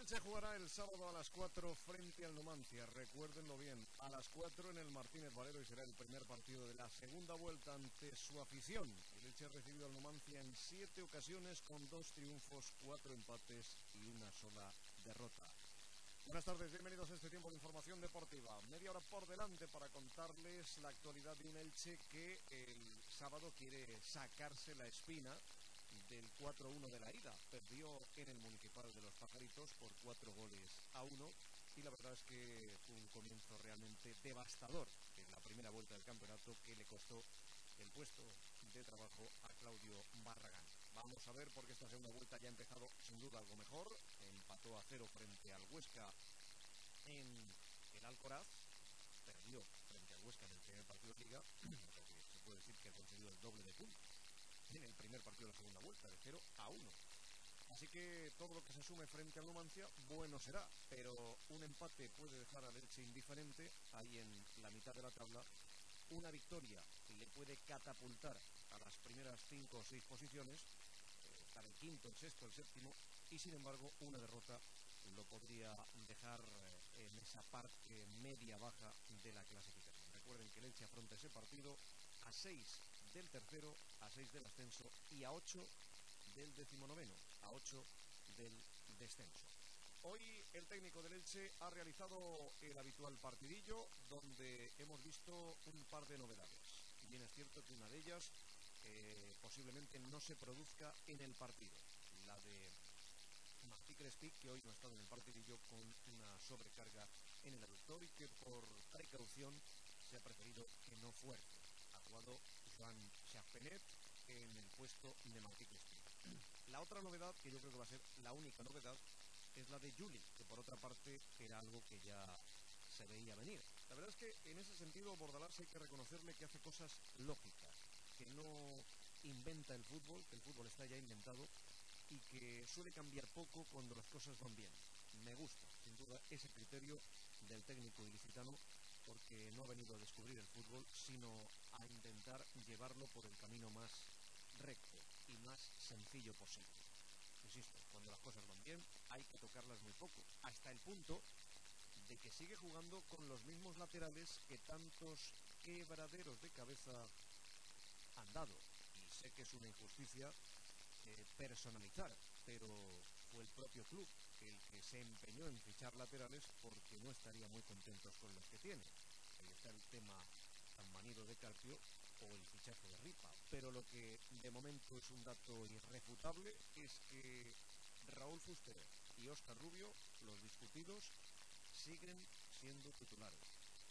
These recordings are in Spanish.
Elche jugará el sábado a las 4 frente al Numancia. Recuérdenlo bien, a las 4 en el Martínez Valero, y será el primer partido de la segunda vuelta ante su afición. El Elche ha recibido al Numancia en 7 ocasiones con 2 triunfos, 4 empates y una sola derrota. Buenas tardes, bienvenidos a este tiempo de información deportiva. Media hora por delante para contarles la actualidad de un Elche que el sábado quiere sacarse la espina del 4-1 de la ida. Perdió en el Municipal de Los Pajaritos por 4-1, y la verdad es que fue un comienzo realmente devastador en la primera vuelta del campeonato que le costó el puesto de trabajo a Claudio Barragán. Vamos a ver, porque esta segunda vuelta ya ha empezado sin duda algo mejor. Empató a 0 frente al Huesca en el Alcoraz, perdió frente al Huesca en el primer partido de Liga, lo que se puede decir que ha conseguido el doble de puntos en el primer partido de la segunda vuelta, de 0-1. Así que todo lo que se sume frente al Numancia, bueno será, pero un empate puede dejar al Elche indiferente ahí en la mitad de la tabla. Una victoria le puede catapultar a las primeras 5 o 6 posiciones, estar el quinto, el sexto, el séptimo, y sin embargo una derrota lo podría dejar en esa parte media-baja de la clasificación. Recuerden que el Elche afronta ese partido a 6 del tercero, a 6 del ascenso y a 8 del 19º, a 8 del descenso. Hoy el técnico del Elche ha realizado el habitual partidillo, donde hemos visto un par de novedades. Bien es cierto que una de ellas posiblemente no se produzca en el partido, la de Martí Crespi, que hoy no ha estado en el partidillo con una sobrecarga en el aductor y que por precaución se ha preferido que no fuerce. Ha jugado Joan Charpenet en el puesto de Martí Crespi. La otra novedad, que yo creo que va a ser la única novedad, es la de Juli, que por otra parte era algo que ya se veía venir. La verdad es que en ese sentido Bordalás hay que reconocerle que hace cosas lógicas, que no inventa el fútbol, que el fútbol está ya inventado y que suele cambiar poco cuando las cosas van bien. Me gusta, sin duda, ese criterio del técnico ilicitano, porque no ha venido a descubrir el fútbol, sino a intentar llevarlo por el camino más recto y más sencillo posible. Insisto, cuando las cosas van bien hay que tocarlas muy poco, hasta el punto de que sigue jugando con los mismos laterales que tantos quebraderos de cabeza han dado. Y sé que es una injusticia personalizar, pero fue el propio club el que se empeñó en fichar laterales porque no estaría muy contentos con los que tiene. Ahí está el tema tan manido de Carpio o el fichaje de Ripa, pero lo que de momento es un dato irrefutable es que Raúl Fuster y Óscar Rubio, los discutidos, siguen siendo titulares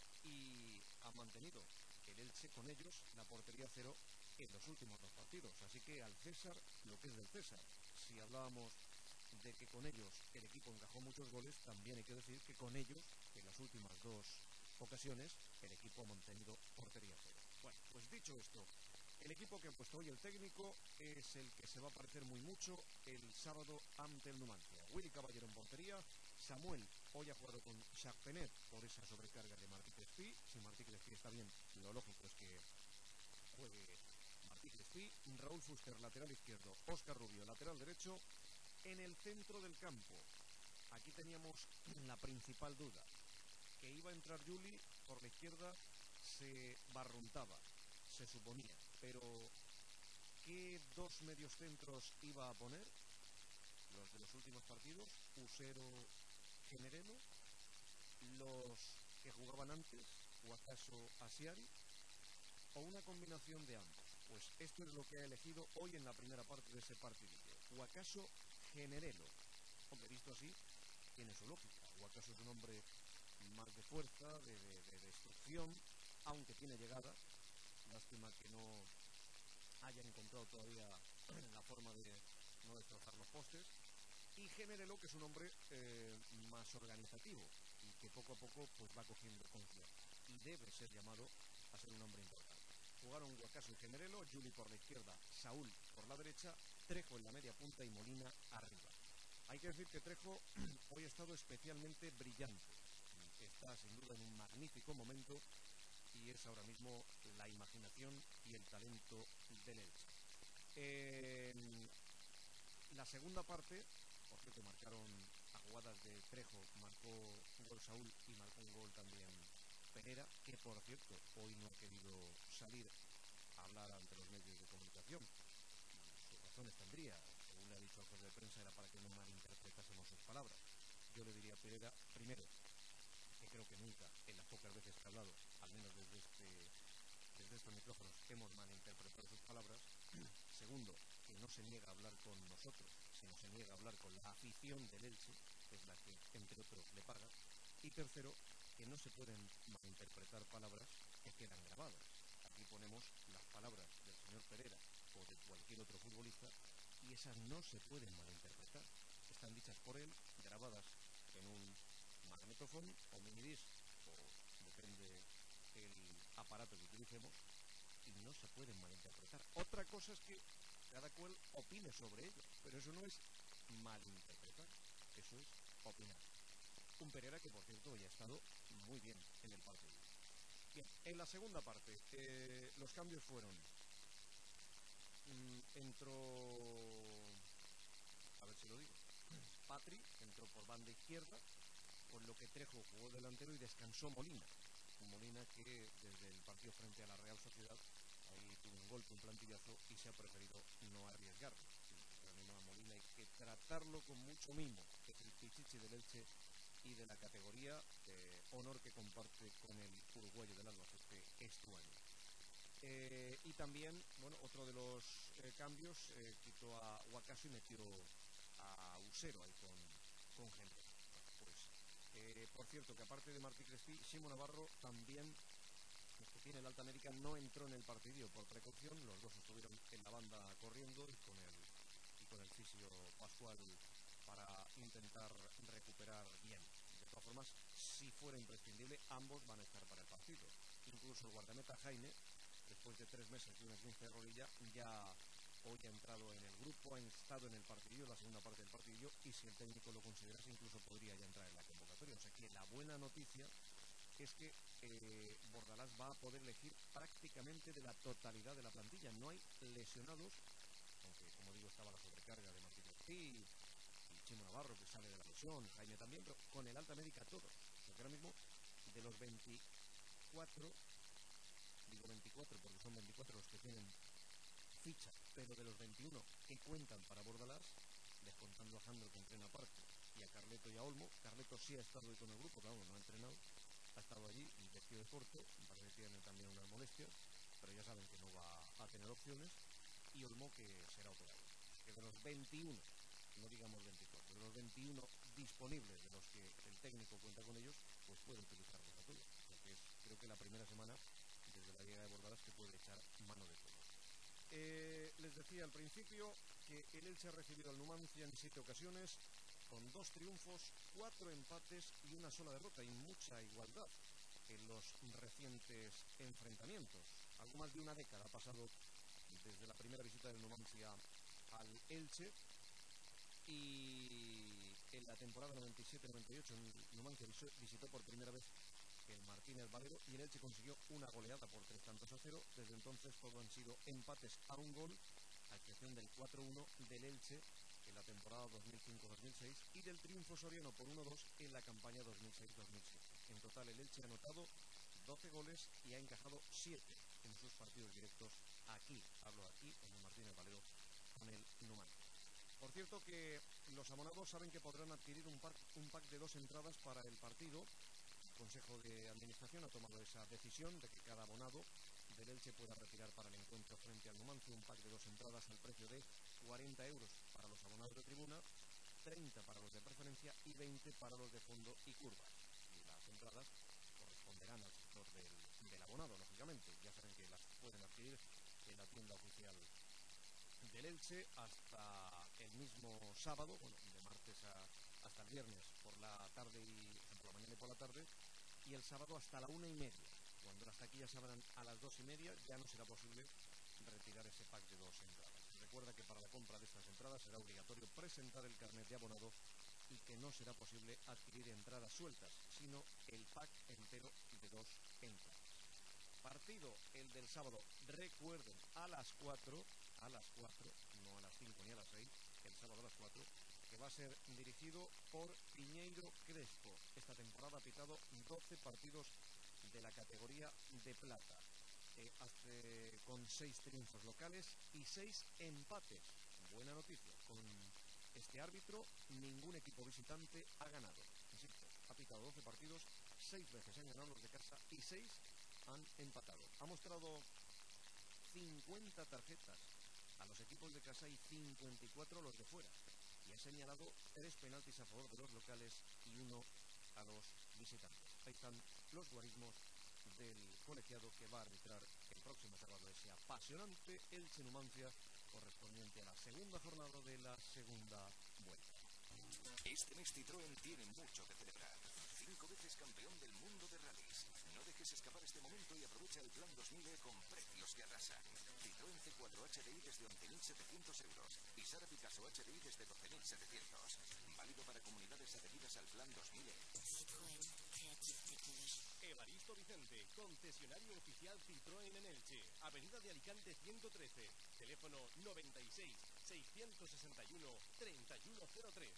y ha mantenido el Elche con ellos la portería cero en los últimos 2 partidos, así que al César lo que es del César. Si hablábamos de que con ellos el equipo encajó muchos goles, también hay que decir que con ellos, en las últimas 2 ocasiones, el equipo ha mantenido portería cero. Bueno, pues dicho esto, el equipo que ha puesto hoy el técnico es el que se va a parecer muy mucho el sábado ante el Numancia. Willy Caballero en portería. Samuel hoy ha jugado con Charpenet por esa sobrecarga de Martí Crespi. Si Martí Crespi está bien, lo lógico es que juegue Martí Crespi. Raúl Fuster, lateral izquierdo. Óscar Rubio, lateral derecho. En el centro del campo, aquí teníamos la principal duda, que iba a entrar Juli por la izquierda, se barruntaba, se suponía, pero ¿qué 2 mediocentros iba a poner? Los de los últimos partidos, Usero, Generelo, los que jugaban antes, o acaso Asiari, o una combinación de ambos. Pues esto es lo que ha elegido hoy en la primera parte de ese partidillo. ¿O acaso Generelo? Hombre, visto así, tiene su lógica. ¿O acaso es un hombre más de fuerza, de destrucción, aunque tiene llegada? Lástima que no hayan encontrado todavía la forma de no destrozar los postes. Y Generelo, que es un hombre más organizativo y que poco a poco pues va cogiendo confianza y debe ser llamado a ser un hombre importante. Jugaron Guacaso y Generelo, Juli por la izquierda, Saúl por la derecha, Trejo en la media punta y Molina arriba. Hay que decir que Trejo hoy ha estado especialmente brillante. Está sin duda en un magnífico momento y es ahora mismo la imaginación y el talento del Elche. En la segunda parte, por cierto, marcaron a jugadas de Trejo marcó un gol Saúl y marcó un gol también Pereira, que por cierto hoy no ha querido salir a hablar ante los medios de comunicación. Sus razones tendría, según le ha dicho al jefe de prensa, era para que no malinterpretásemos sus palabras. Yo le diría a Pereira, primero, que creo que nunca, en las pocas veces que he hablado, al menos desde estos micrófonos, hemos malinterpretado sus palabras. Segundo, que no se niega a hablar con nosotros, sino se niega a hablar con la afición del Elche, que es la que, entre otros, le paga. Y tercero, que no se pueden malinterpretar palabras que quedan grabadas. Aquí ponemos las palabras del señor Pereira o de cualquier otro futbolista y esas no se pueden malinterpretar. Están dichas por él, grabadas en un magnetofón o minidisc, o depende el aparato que utilicemos, y no se pueden malinterpretar. Otra cosa es que cada cual opine sobre ello, pero eso no es malinterpretar, eso es opinar. Un Pereira que, por cierto, hoy ha estado muy bien en el partido. Bien, en la segunda parte, los cambios fueron... entró... A ver si lo digo. Patri entró por banda izquierda, con lo que Trejo jugó delantero y descansó Molina. Molina que desde el partido frente a la Real Sociedad ahí tuvo un golpe, un plantillazo y se ha preferido no arriesgarlo. Ahora mismo a Molina hay que tratarlo con mucho mimo. Es el pichichi del Elche y de la categoría de honor que comparte con el uruguayo del Albacete este año. Y también, bueno, otro de los cambios, quitó a Huacaso y metió a Usero ahí con gente. Pues, por cierto, que aparte de Martí Crespí, Ximo Navarro también, el que tiene el Alta América, no entró en el partido por precaución. Los dos estuvieron en la banda corriendo y con el fisio Pascual para intentar recuperar bien. De todas formas, si fuera imprescindible, ambos van a estar para el partido. Incluso el guardameta Jaime, después de 3 meses de una 15 de rodilla, ya hoy ha entrado en el grupo, ha estado en el partidillo, la segunda parte del partidillo, y si el técnico lo considerase, incluso podría ya entrar en la convocatoria. O sea que la buena noticia es que Bordalás va a poder elegir prácticamente de la totalidad de la plantilla. No hay lesionados, aunque como digo estaba la sobrecarga de Martín Ortiz y Chimo Navarro que sale de la lesión, Jaime también, pero con el Alta Médica todos. Porque ahora mismo de los 24, digo 24 porque son 24 los que tienen ficha, pero de los 21 que cuentan para Bordalás, descontando a Jandro que entrena aparte y a Carleto y a Olmo. Carleto sí ha estado hoy con el grupo, claro, no ha entrenado, ha estado allí vestido de corto, me parece que tiene también unas molestias, pero ya saben que no va a tener opciones, y Olmo que será operado. Que de los 21, no digamos 24, de los 21 disponibles de los que el técnico cuenta con ellos, pues puede utilizarlos a todos. O sea que es, creo que la primera semana desde la llegada de Bordalás que puede echar mano de todos. Les decía al principio que el Elche ha recibido al Numancia en 7 ocasiones, con 2 triunfos, 4 empates y una sola derrota, y mucha igualdad en los recientes enfrentamientos. Algo más de una década ha pasado desde la primera visita del Numancia al Elche, y en la temporada 97-98 el Numancia visitó por primera vez el Martínez Valero y el Elche consiguió una goleada por 3-0. Desde entonces todo han sido empates a un gol, a excepción del 4-1 del Elche en la temporada 2005-2006 y del triunfo soriano por 1-2 en la campaña 2006-2007. En total el Elche ha anotado 12 goles y ha encajado 7 en sus partidos directos aquí, hablo aquí, en el Martínez Valero con el Numancia. Por cierto que los abonados saben que podrán adquirir un pack de 2 entradas para el partido. El Consejo de Administración ha tomado esa decisión de que cada abonado del Elche pueda retirar para el encuentro frente al Numancia un pack de 2 entradas al precio de 40 euros para los abonados de tribuna, 30 para los de preferencia y 20 para los de fondo y curvas. Y las entradas corresponderán al sector del abonado, lógicamente. Ya saben que las pueden adquirir en la tienda oficial del Elche hasta el mismo sábado, bueno, de martes hasta el viernes por la tarde y por la mañana y por la tarde, y el sábado hasta la 1:30. Cuando las taquillas se abran a las 2:30 ya no será posible retirar ese pack de 2 entradas. Recuerda que para la compra de estas entradas será obligatorio presentar el carnet de abonado y que no será posible adquirir entradas sueltas, sino el pack entero de 2 entradas. Partido el del sábado, recuerden, a las 4, no a las 5 ni a las 6, el sábado a las 4, que va a ser dirigido por Piñeiro Crespo. Esta temporada ha pitado 12 partidos de la categoría de plata, con 6 triunfos locales y 6 empates. Buena noticia, con este árbitro ningún equipo visitante ha ganado. Insisto, ha pitado 12 partidos, 6 veces han ganado los de casa y 6 han empatado. Ha mostrado 50 tarjetas a los equipos de casa y 54 a los de fuera. Y ha señalado 3 penaltis a favor de los locales y 1 a los visitantes. Ahí están los guarismos del colegiado que va a arbitrar el próximo sábado ese apasionante Elche-Numancia, correspondiente a la segunda jornada de la segunda vuelta. Este mes Citroën tiene mucho que celebrar. 5 veces campeón del mundo de rallies. No dejes escapar este momento y aprovecha el plan 2000E con precios que arrasan. Citroën C4 HDI desde 11.700 euros y Sara Picasso HDI desde 12.700. Válido para comunidades adheridas al plan 2000E. Citroën Creative Technology. Evaristo Vicente, concesionario oficial Citroën en Elche, Avenida de Alicante 113, teléfono 96 661 3103.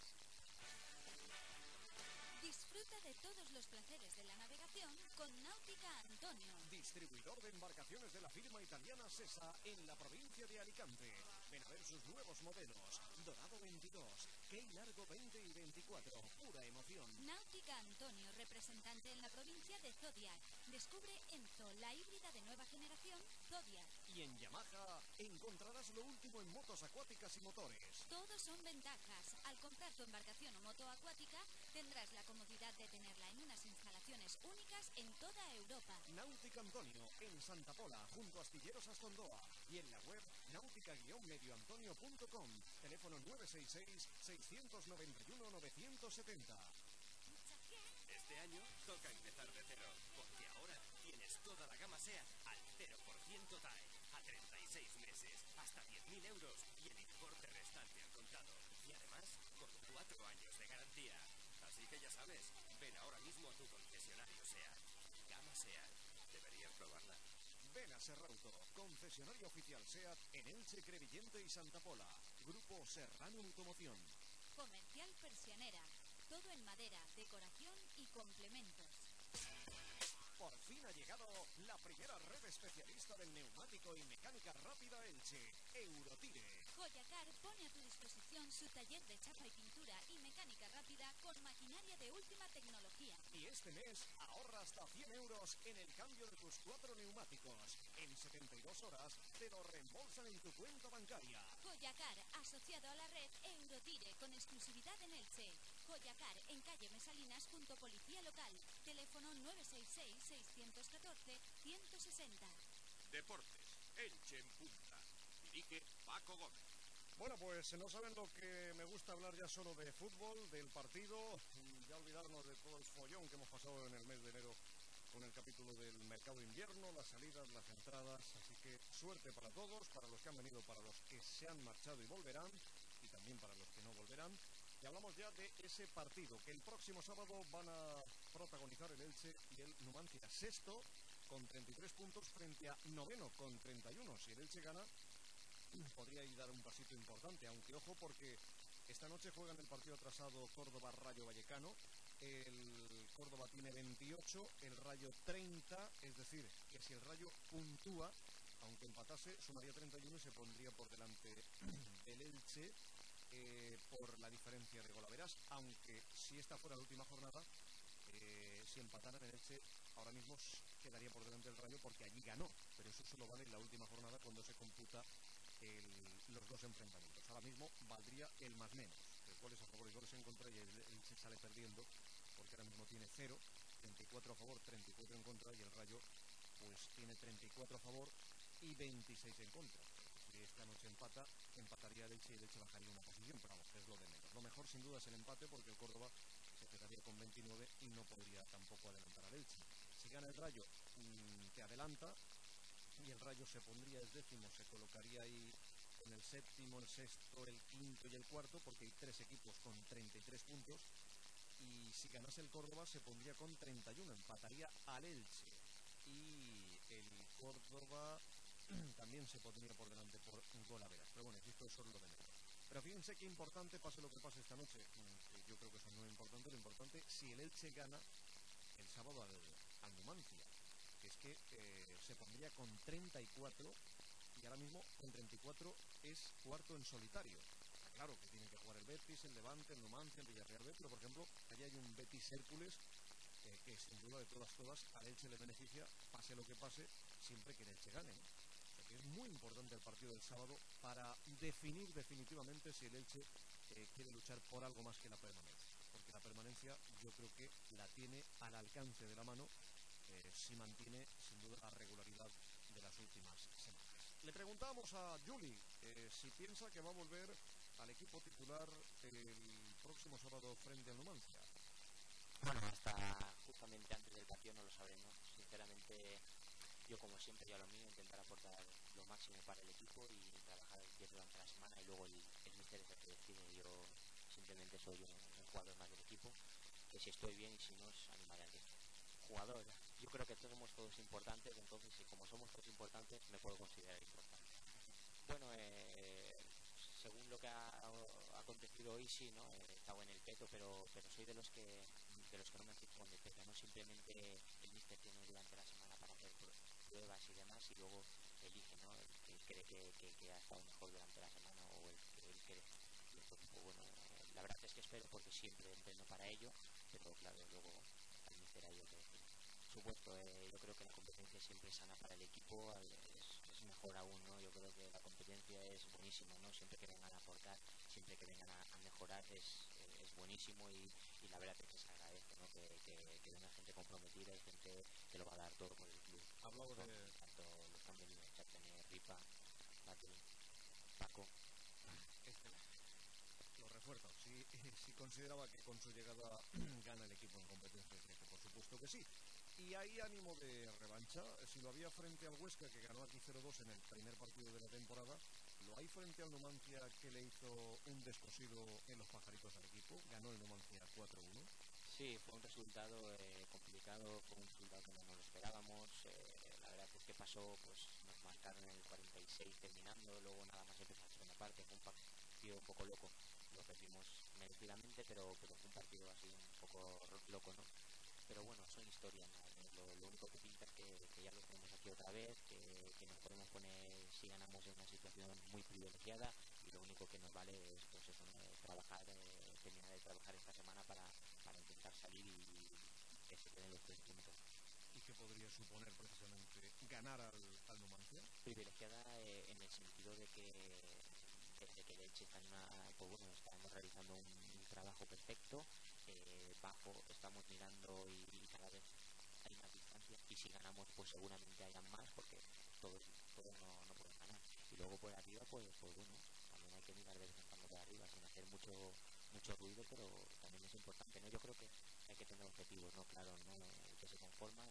Disfruta de todos los placeres de la navegación con Náutica Antonio. Distribuidor de embarcaciones de la firma italiana Sesa en la provincia de Alicante. Ven a ver sus nuevos modelos. Dorado 22, Key Largo 20 y 24. Pura emoción. Náutica Antonio, representante en la provincia de Zodiac. Descubre Enzo, la híbrida de nueva generación Zodiac. Y en Yamaha encontrarás lo último en motos acuáticas y motores. Todos son ventajas. Al comprar tu embarcación o moto acuática, tendrás la comodidad de tenerla en unas instalaciones únicas en toda Europa. Náutica Antonio, en Santa Pola, junto a Astilleros Astondoa. Y en la web náutica-medioantonio.com. Teléfono 966-691-970. Este año toca empezar de cero, porque ahora tienes toda la gama SEAT al 0% TAE, a 36 meses, hasta 10.000 euros y el importe restante al contado. Y además, con 4 años de garantía. Así que ya sabes, ven ahora mismo a tu concesionario SEAT. Gama SEAT, deberías probarla. Ven a Serrauto, concesionario oficial SEAT en Elche, Crevillente y Santa Pola. Grupo Serrano Automoción. Comercial Persianera. Todo en madera, decoración y complementos. Por fin ha llegado la primera red especialista del neumático y mecánica rápida Elche, Eurotire. Joyacar pone a tu disposición su taller de chapa y pintura y mecánica rápida con maquinaria de última tecnología. Y este mes ahorra hasta 100 euros en el cambio de tus 4 neumáticos. En 72 horas te lo reembolsan en tu cuenta bancaria. Joyacar, asociado a la red Eurotire, con exclusividad en Elche. Joyacar, en calle Mesalinas, junto Policía Local. Teléfono 966-614-160. Deportes, Elche en punta. Dirige Paco Gómez. Bueno, pues no saben lo que me gusta hablar ya solo de fútbol, del partido, y ya olvidarnos de todo el follón que hemos pasado en el mes de enero con el capítulo del mercado de invierno, las salidas, las entradas. Así que suerte para todos, para los que han venido, para los que se han marchado y volverán, y también para los que no volverán. Y hablamos ya de ese partido que el próximo sábado van a protagonizar el Elche y el Numancia. Sexto con 33 puntos frente a noveno con 31. Si el Elche gana, podría ir dar un pasito importante, aunque ojo porque esta noche juegan el partido atrasado Córdoba-Rayo Vallecano. El Córdoba tiene 28, el Rayo 30, es decir, que si el Rayo puntúa, aunque empatase, sumaría 31 y se pondría por delante del Elche por la diferencia de golaveras, aunque si esta fuera la última jornada, si empataran el Elche, ahora mismo quedaría por delante del Rayo porque allí ganó, pero eso solo vale en la última jornada cuando se computa los dos enfrentamientos. Ahora mismo valdría el más menos, el cual es a favor y goles en contra, y el Elche sale perdiendo porque ahora mismo tiene 0, 34 a favor, 34 en contra, y el Rayo pues tiene 34 a favor y 26 en contra. Si esta noche empataría el Elche y el Elche bajaría una posición, pero vamos, es lo de menos. Lo mejor sin duda es el empate porque el Córdoba se quedaría con 29 y no podría tampoco adelantar al Elche. Si gana el Rayo, te adelanta, y el Rayo se pondría el décimo, se colocaría ahí en el séptimo, el sexto, el quinto y el cuarto, porque hay 3 equipos con 33 puntos, y si ganase el Córdoba se pondría con 31, empataría al Elche, y el Córdoba también se pondría por delante por golaveras, pero bueno, esto es solo lo de menos. Pero fíjense qué importante, pase lo que pase esta noche, que yo creo que eso no es importante, lo importante si el Elche gana el sábado al Numancia, que es que se pondría con 34 y ahora mismo con 34 es cuarto en solitario. Claro que tienen que jugar el Betis, el Levante, el Numancia, el Villarreal B, pero por ejemplo, ahí hay un Betis Hércules que sin duda de todas al Elche le beneficia, pase lo que pase, siempre que el Elche gane, ¿no? O sea que es muy importante el partido del sábado para definir definitivamente si el Elche quiere luchar por algo más que la permanencia, porque la permanencia yo creo que la tiene al alcance de la mano si mantiene sin duda la regularidad de las últimas semanas. Le preguntábamos a Juli si piensa que va a volver al equipo titular el próximo sábado frente al Numancia. Bueno, hasta justamente antes del partido no lo sabremos. Sinceramente, yo como siempre ya lo mío, intentar aportar lo máximo para el equipo y trabajar bien durante la semana y luego el míster es el que decide. Yo simplemente soy un jugador más del equipo, que si estoy bien y si no, animaré al resto. Jugador, yo creo que somos todos importantes, entonces si como somos todos importantes me puedo considerar importante. Bueno, según lo que ha acontecido hoy sí, ¿no? He estado en el peto, pero soy de los que no me fijo en el peto, ¿no? Simplemente el míster tiene durante la semana para hacer pruebas y demás y luego elige, ¿no? El que cree que ha estado mejor durante la semana o el que él cree. Y entonces, pues bueno, la verdad es que espero porque siempre entreno para ello, pero claro, luego al míster hay que decir. Por supuesto, yo creo que la competencia siempre es sana para el equipo, es mejor aún, ¿no? Yo creo que la competencia es buenísimo, ¿no? Siempre que vengan a aportar, siempre que vengan a mejorar es buenísimo y la verdad es que se agradece, ¿no? Que venga gente comprometida y gente que lo va a dar todo por el club. Hablaba de... Tanto los que han venido, Chapene, Ripa, Batri, Paco. Lo refuerzo. Si consideraba que con su llegada gana el equipo en competencia, creo que por supuesto que sí. Y hay ánimo de revancha. Si lo había frente al Huesca, que ganó aquí 0-2 en el primer partido de la temporada, lo hay frente al Numancia, que le hizo un descosido en los pajaritos al equipo. Ganó el Numancia 4-1. Sí, fue un resultado complicado, fue un resultado que no nos lo esperábamos. La verdad es que pasó, pues nos marcaron en el 46 terminando, luego nada más empezó la segunda parte, fue un partido un poco loco. Lo perdimos merecidamente, pero fue un partido así un poco loco, ¿no? Pero bueno, son historias, ¿no? Lo único que pinta es que ya lo tenemos aquí otra vez, que nos podemos poner, si ganamos, en una situación muy privilegiada y lo único que nos vale es pues eso, ¿no? Trabajar, terminar de trabajar esta semana para intentar salir y que se queden los 3 puntos. ¿Y qué podría suponer precisamente ganar al Numancia? Privilegiada en el sentido de que el Elche está en una, pues bueno, estamos realizando un trabajo perfecto, bajo, estamos mirando y cada vez hay más distancia y si ganamos pues seguramente hayan más porque todos no pueden ganar y luego por arriba pues bueno, también hay que mirar de vez en cuando por arriba sin hacer mucho ruido, pero también es importante, ¿no? Yo creo que hay que tener objetivos, ¿no? Claro, ¿no? El que se conforma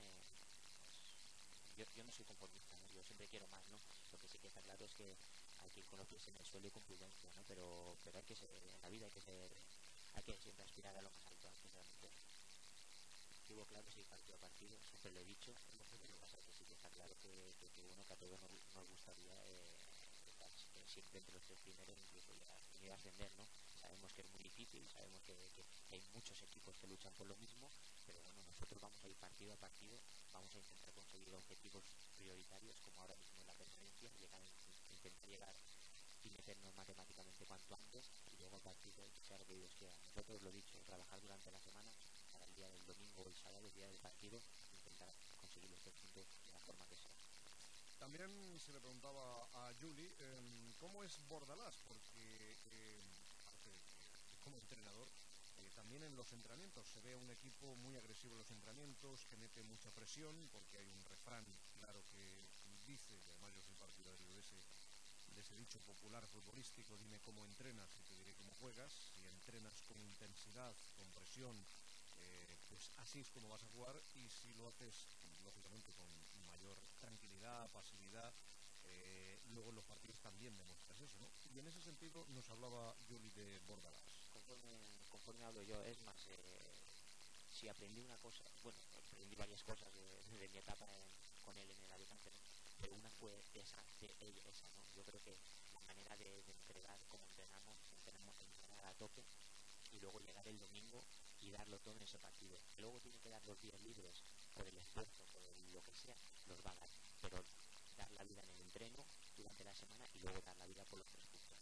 yo no soy conformista, ¿no? Yo siempre quiero más, ¿no? Lo que sí que está claro es que hay que ir con los pies en el suelo y con prudencia, ¿no? Pero hay que ser, en la vida hay que siempre aspirar a lo más alto, antes de la mujer. Tuvo claro si partido a partido, siempre lo he dicho, lo que pasa es que sí que está claro que bueno, que a todos nos gustaría estar siempre entre los 3 primeros, incluso ya venir a ascender, ¿no? Sabemos que es muy difícil, sabemos que hay muchos equipos que luchan por lo mismo, pero bueno, nosotros vamos a ir partido a partido, vamos a intentar conseguir objetivos prioritarios, como ahora mismo en la permanencia, intentar llegar y meternos matemáticamente cuanto antes y luego a partir de ahí que sea lo que Dios quiera. Nosotros lo dicho, trabajar durante la semana para el día del domingo o el sábado, el día del partido, intentar conseguir los 3 puntos de la forma que sea. También se le preguntaba a Juli cómo es Bordalás, porque aparte de que como entrenador, también en los entrenamientos se ve un equipo muy agresivo en los entrenamientos, que mete mucha presión, porque hay un refrán claro que dice, y además yo soy partidario de ese dicho popular futbolístico, dime cómo entrenas y te diré cómo juegas. Si entrenas con intensidad, con presión, pues así es como vas a jugar, y si lo haces lógicamente con mayor tranquilidad, pasividad, luego en los partidos también demuestras eso, ¿no? Y en ese sentido nos hablaba Juli de Bordalás. Conforme hablo yo, es más, si aprendí una cosa, bueno, aprendí varias cosas de mi etapa con él en el Alicante, ¿no? Pero una fue esa, ¿no? Yo creo que la manera de entrenar como entrenar a tope y luego llegar el domingo y darlo todo en ese partido. Luego tiene que dar 2 días libres por el esfuerzo, por lo que sea, los va a dar, pero dar la vida en el entreno durante la semana y luego dar la vida por los 3 puntos.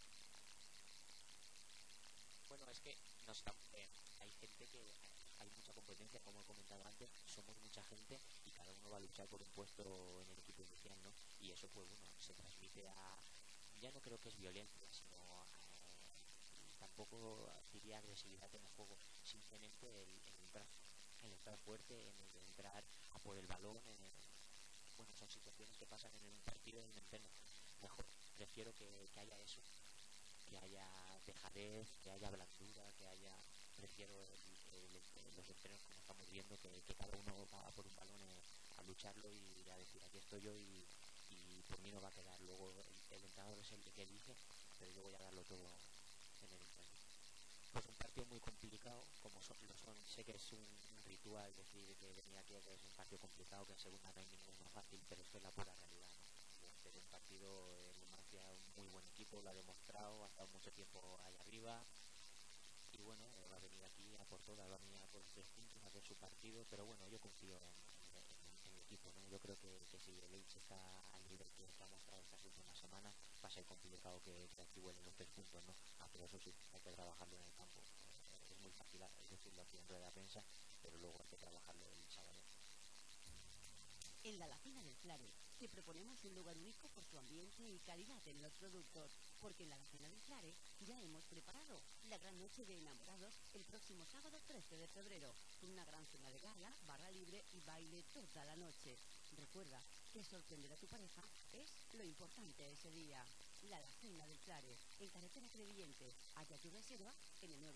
Bueno, es que hay gente que hay mucha competencia, como he comentado antes, somos mucha gente y cada uno va a luchar por un puesto en el equipo inicial, ¿no? Y eso, pues bueno, se transmite ya no creo que es violencia, sino tampoco diría agresividad en el juego, simplemente el entrar fuerte, el entrar a por el balón, bueno, son situaciones que pasan en un partido, en un entreno. Mejor, prefiero que haya eso, que haya dejadez, que haya blandura, prefiero los entrenos como estamos viendo, que cada uno va a por un balón a lucharlo y a decir aquí estoy yo y por mí no va a quedar. Luego el entrenador es el que elige, pero yo voy a darlo todo en el entreno. Pues un partido muy complicado, como sé que es un ritual decir que venir aquí que es un partido complicado, que en segunda no hay ninguno fácil, pero es que es la pura realidad, ¿no? Pero un partido, Numancia, un muy buen equipo, lo ha demostrado, ha estado mucho tiempo ahí arriba y bueno, va a venir aquí a por todas, va a venir a por los 3 puntos, a hacer su partido, pero bueno, yo confío en el equipo, ¿no? Yo creo que si el Elche está al nivel que ha mostrado estas últimas semanas, va a ser complicado que aquí vuelen los 3 puntos, ¿no? Pero eso sí, hay que trabajarlo en el campo. Es muy fácil decirlo aquí en rueda de prensa, pero luego hay que trabajarlo el sábado. En la Alacena del Clare te proponemos un lugar único por su ambiente y calidad en los productos, porque en la Alacena del Clare ya hemos preparado la gran noche de enamorados el próximo sábado 13 de febrero, con una gran cena de gala, barra libre y baile toda la noche. Recuerda que sorprender a tu pareja es lo importante ese día. La Alacena del Clare, en carretera Crevillente. Haya tu reserva en el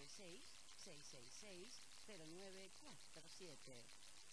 96-666-0947.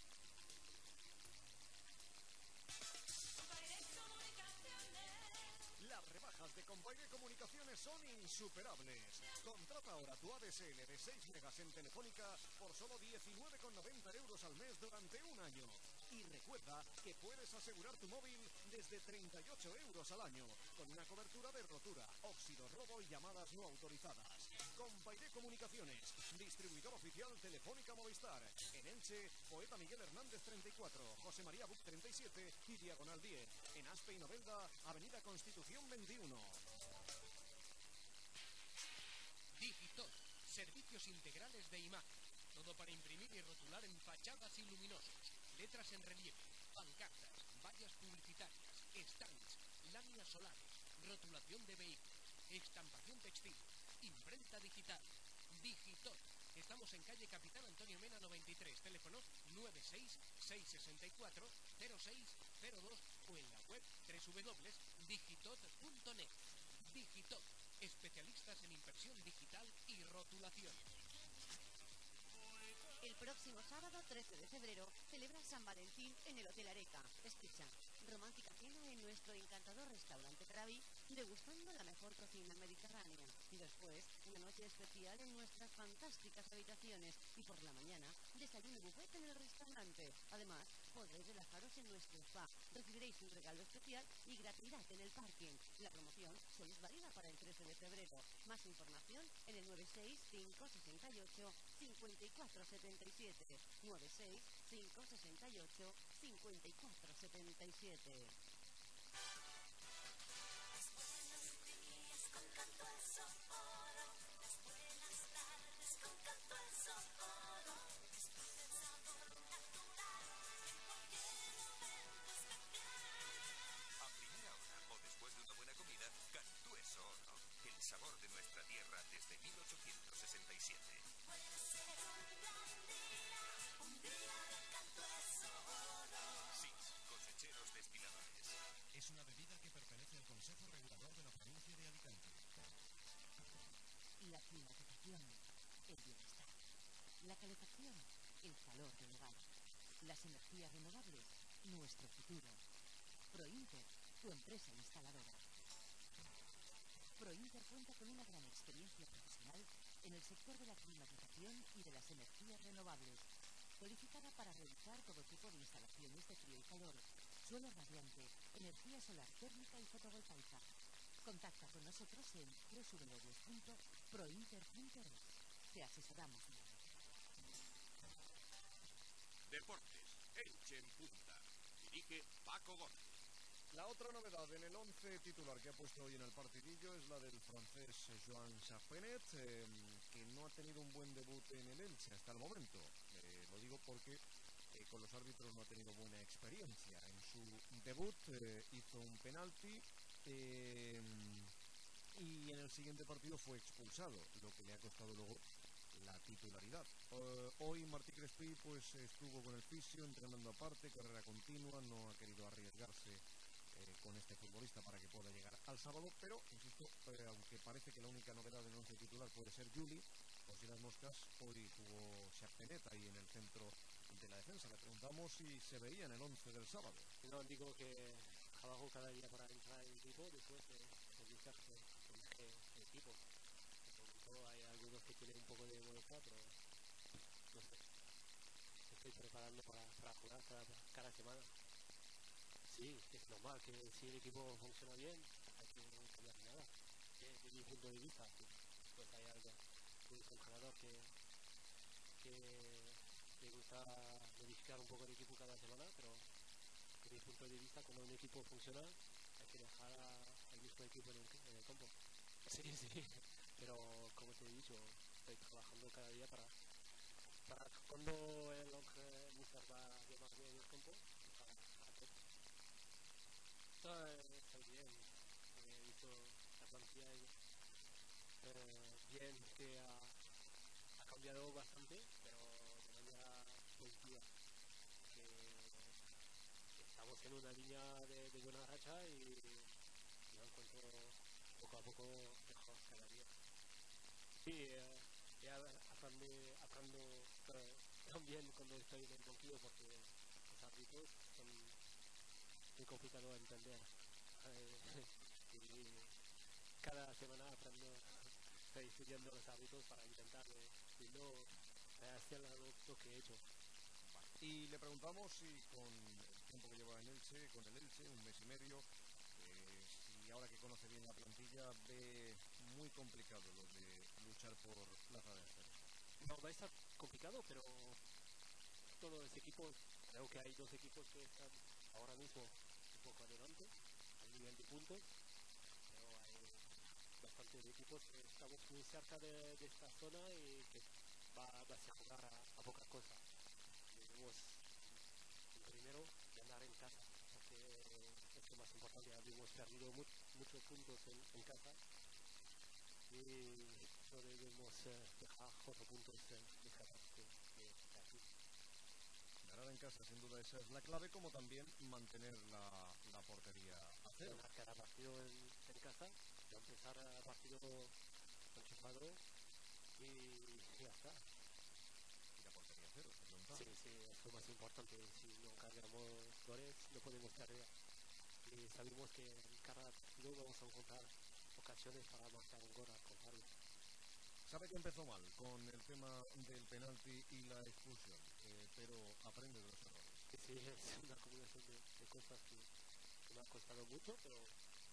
Las rebajas de Compaire Comunicaciones son insuperables. Contrata ahora tu ADSL de 6 megas en Telefónica por solo 19,90 euros al mes durante un año. Y recuerda que puedes asegurar tu móvil desde 38 euros al año, con una cobertura de rotura, óxido, robo y llamadas no autorizadas. Compaire Comunicaciones, distribuidor oficial Telefónica Movistar. En Elche, Poeta Miguel Hernández 34, José María Buc 37 y Diagonal 10. En Aspe y Novelda, Avenida Constitución 21. Digitot, servicios integrales de imagen. Todo para imprimir y rotular en fachadas y luminosos, letras en relieve, pancartas, vallas publicitarias, stands, láminas solares, rotulación de vehículos, estampación textil, imprenta digital. Digitot. Estamos en calle Capitán Antonio Mena 93, teléfono 96-664-0602 o en la web www.digitot.net. Digitot, especialistas en impresión digital y rotulación. El próximo sábado 13 de febrero celebra San Valentín en el Hotel Areca. Escucha, romántica cena en nuestro encantador restaurante Travi, degustando la mejor cocina mediterránea. Después, una noche especial en nuestras fantásticas habitaciones y por la mañana, desayuno buffet en el restaurante. Además, podréis relajaros en nuestro spa. Recibiréis un regalo especial y gratuidad en el parking. La promoción solo es válida para el 13 de febrero. Más información en el 96568-5477. 96568-5477. El sabor de nuestra tierra desde 1867. SIS, cosecheros destiladores. Es una bebida que pertenece al Consejo Regulador de la provincia de Alicante. La climatización, el bienestar. La calefacción, el calor del hogar. Las energías renovables, nuestro futuro. Prointer, tu empresa instaladora. Prointer cuenta con una gran experiencia profesional en el sector de la climatización y de las energías renovables, cualificada para realizar todo tipo de instalaciones de frío y calor, suelo radiante, energía solar térmica y fotovoltaica. Contacta con nosotros en www.prointer.es. Te asesoramos bien. Deportes, Elche en punta. Dirige Paco Gómez. La otra novedad en el 11 titular que ha puesto hoy en el partidillo es la del francés Joan Charpenet, que no ha tenido un buen debut en el Elche hasta el momento. Lo digo porque con los árbitros no ha tenido buena experiencia. En su debut hizo un penalti y en el siguiente partido fue expulsado, lo que le ha costado luego la titularidad. Hoy Martí Crespí pues estuvo con el fisio entrenando aparte, carrera continua, no ha querido arriesgarse con este futbolista para que pueda llegar al sábado, pero insisto, aunque parece que la única novedad del 11 titular puede ser Juli, por si las moscas, hoy jugó Charpenet ahí en el centro de la defensa. Le preguntamos si se veía en el 11 del sábado. No, digo que trabajo cada día para entrar en equipo después de buscar el equipo. Por lo tanto, hay algunos que tienen un poco de molestia, pero no sé. Estoy preparando para jugar cada semana. Sí, es normal que si el equipo funciona bien, hay que cambiar nada. Desde mi punto de vista, pues hay algo, un entrenador que le gusta modificar un poco el equipo cada semana, pero desde mi punto de vista, cuando un equipo funciona, hay que dejar al mismo equipo en el campo. Sí, sí, pero como te he dicho, estoy trabajando cada día para cuando el Mister va a llevar bien el campo, para hacer. Estoy bien, he visto la plantilla bien, que ha cambiado bastante, pero de manera positiva. Que estamos en una línea de buena racha y yo encuentro poco a poco mejor cada día. Sí, aprendo también cuando estoy en el banquillo porque los árbitros son muy complicados de entender. Y cada semana estoy estudiando los árbitros para intentar de no hacer lo que he hecho. Y le preguntamos si con el tiempo que lleva en Elche, con el Elche, un mes y medio, si ahora que conoce bien la plantilla ve muy complicado lo de luchar por plaza de ascenso. No, va a estar complicado, pero todos los equipos, creo que hay dos equipos que están ahora mismo un poco adelante, al nivel de puntos, pero hay bastantes equipos que estamos muy cerca de esta zona y que va a jugar a poca cosa. Debemos primero ganar en casa, porque es lo más importante. Habíamos perdido muchos puntos en casa y no debemos dejar 4 puntos de casa de aquí. Ganar en casa, sin duda, esa es la clave, como también mantener la portería a cero. Ganar cada partido en casa, ya empezar el partido enchufado y ya está. Y la portería a cero, Sí, sí, es lo más importante. Si no cargamos goles, no podemos perder. Y sabemos que en cada partido vamos a encontrar ocasiones para marcar un gol al contrario. Sabe que empezó mal con el tema del penalti y la expulsión, pero aprende de los errores. Sí, es una combinación de cosas que me ha costado mucho, pero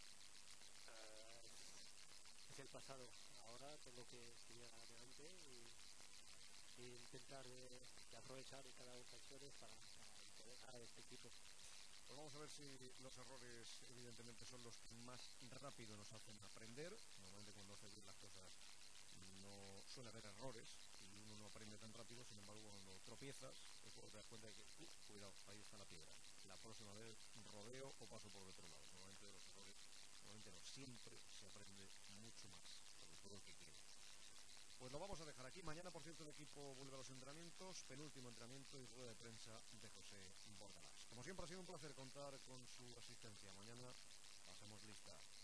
es el pasado. Ahora tengo que seguir adelante y intentar de aprovechar de cada ocasión para empoderar a este equipo. Pues vamos a ver si los errores, evidentemente, son los que más rápido nos hacen aprender. Normalmente cuando haces bien las cosas no suele haber errores y uno no aprende tan rápido. Sin embargo, cuando tropiezas es cuando te das cuenta de que, cuidado, ahí está la piedra. La próxima vez rodeo o paso por el otro lado. Normalmente de los errores, normalmente no, siempre se aprende mucho más, sobre todo el que quede. Pues lo vamos a dejar aquí. Mañana, por cierto, el equipo vuelve a los entrenamientos, penúltimo entrenamiento y rueda de prensa de José Bordalás. Como siempre, ha sido un placer contar con su asistencia. Mañana pasamos lista.